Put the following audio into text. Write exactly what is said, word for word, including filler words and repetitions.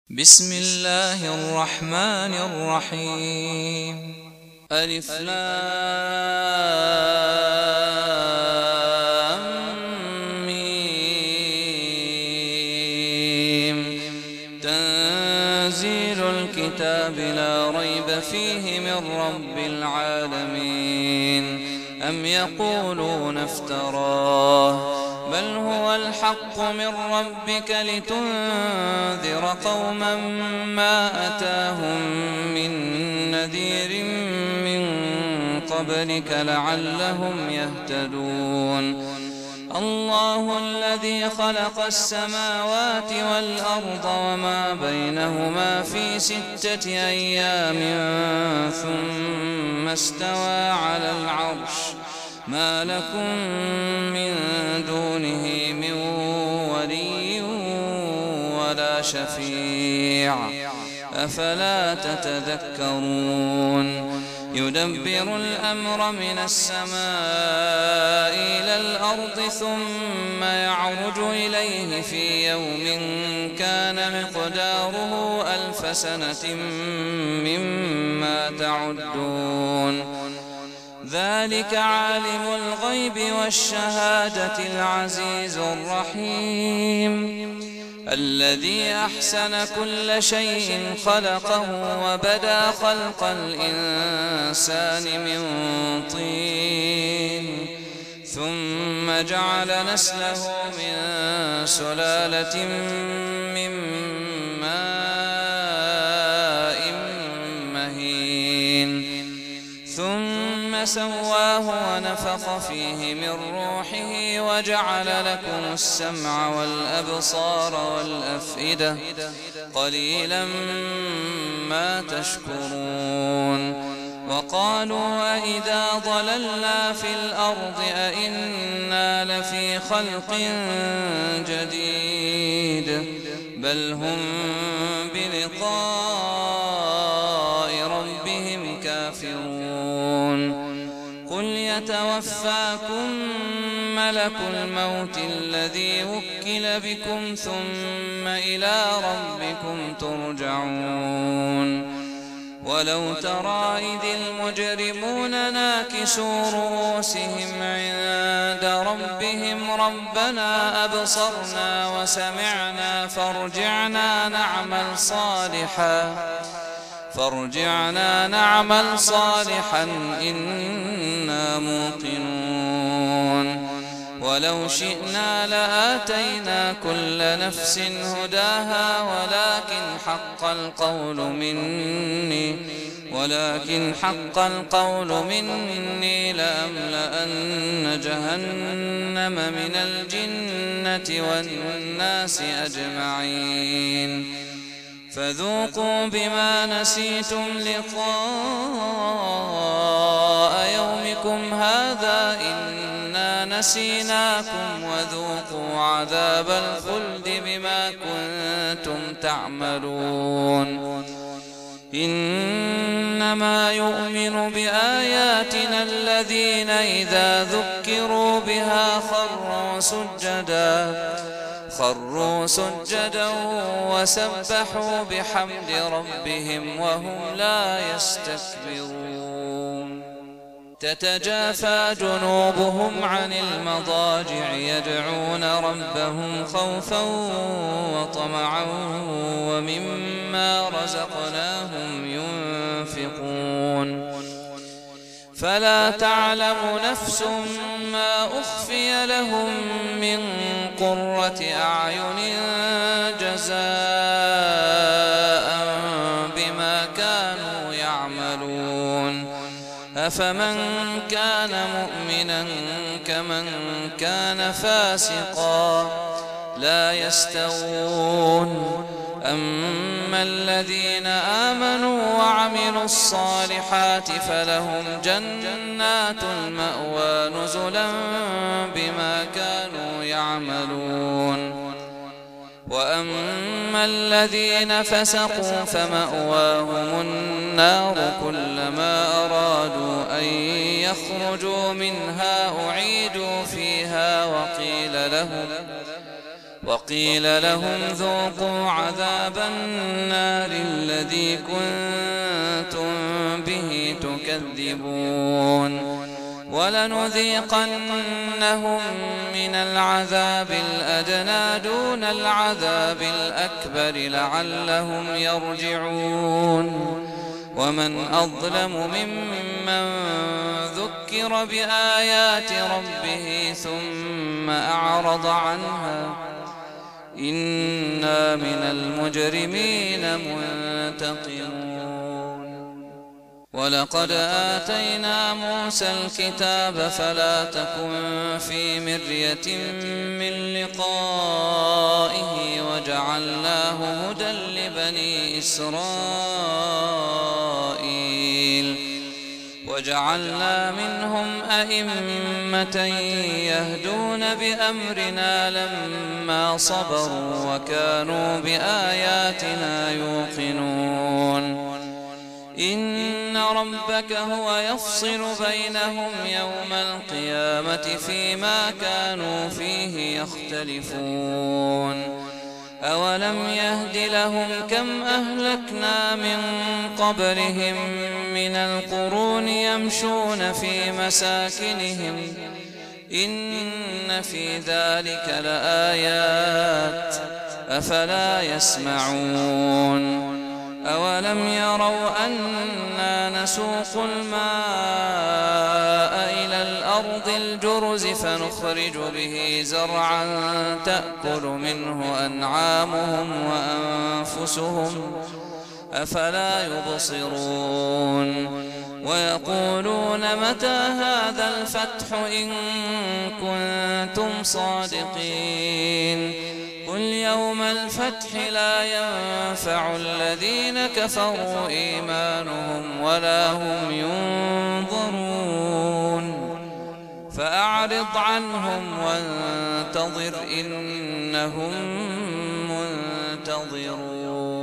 بسم الله الرحمن الرحيم. ألف لام ميم. تنزيل الكتاب لا ريب فيه من رب العالمين. أم يقولون افتراه بل هو الحق من ربك لتنذر قوما ما أتاهم من نذير من قبلك لعلهم يهتدون. الله الذي خلق السماوات والأرض وما بينهما في ستة أيام ثم استوى على العرش ما لكم من دونه من ولي ولا شفيع أفلا تتذكرون. يدبر الأمر من السماء إلى الأرض ثم يعرج إليه في يوم كان مقداره ألف سنة مما تعدون. ذلك عالم الغيب والشهادة العزيز الرحيم. الذي أحسن كل شيء خلقه وبدأ خلق الإنسان من طين ثم جعل نسله من سلالة من ماء مهين ثم سواه ونفخ فيه من روحه وجعل لكم السمع والأبصار والأفئدة قليلا ما تشكرون. وقالوا أئذا ضللنا في الأرض أئنا لفي خلق جديد بل هم بلقاء ربهم كافرون. قل يتوفاكم ملك الموت الذي وكل بكم ثم إلى ربكم ترجعون. ولو ترى إذ المجرمون ناكسوا رؤوسهم عند ربهم ربنا أبصرنا وسمعنا فارجعنا نعمل صالحا فارجعنا نعمل صالحا إنا موقنون. ولو شئنا لآتينا كل نفس هداها ولكن حق القول مني ولكن حق القول مني لأملأن جهنم من الجنة والناس أجمعين. فذوقوا بما نسيتم لقاء يومكم هذا إنا نسيناكم وذوقوا عذاب الخلد بما كنتم تعملون. إنما يؤمن بآياتنا الذين إذا ذكروا بها خروا سجدا خروا سجدا وسبحوا بحمد ربهم وهم لا يستكبرون. تتجافى جنوبهم عن المضاجع يدعون ربهم خوفا وطمعا ومما رزقناهم ينفقون. فلا تعلم نفس ما أخفي لهم من قرة أعين جزاء بما كانوا يعملون. أفمن كان مؤمنا كمن كان فاسقا لا يستوون. أما الذين آمنوا وعملوا الصالحات فلهم جنات المأوى نزلا بما كانوا يعملون. وأما الذين فسقوا فمأواهم النار كلما أرادوا أن يخرجوا منها أعيدوا فيها وقيل لهم وقيل لهم ذوقوا عذاب النار الذي كنتم به تكذبون ولنذيقنهم من العذاب الأدنى دون العذاب الأكبر لعلهم يرجعون ومن أظلم ممن ذكر بآيات ربه ثم أعرض عنها إنا من المجرمين منتقمون ولقد آتينا موسى الكتاب فلا تكن في مرية من لقائه وجعلناه هدى لبني إسرائيل وجعلنا منهم أئمة يهدون بأمرنا لما صبروا وكانوا بآياتنا يوقنون إن ربك هو يفصل بينهم يوم القيامة فيما كانوا فيه يختلفون أولم يهد لهم كم أهلكنا من قبلهم من القرون يمشون في مساكنهم إن في ذلك لآيات أفلا يسمعون أولم يروا أنا نسوق الماء إلى الأرض الجرز فنخرج به زرعا تأكل منه أنعامهم وأنفسهم أفلا يبصرون ويقولون متى هذا الفتح إن كنتم صادقين قل يوم الفتح لا ينفع الذين كفروا إيمانهم ولا هم ينظرون فأعرض عنهم وانتظر إنهم منتظرون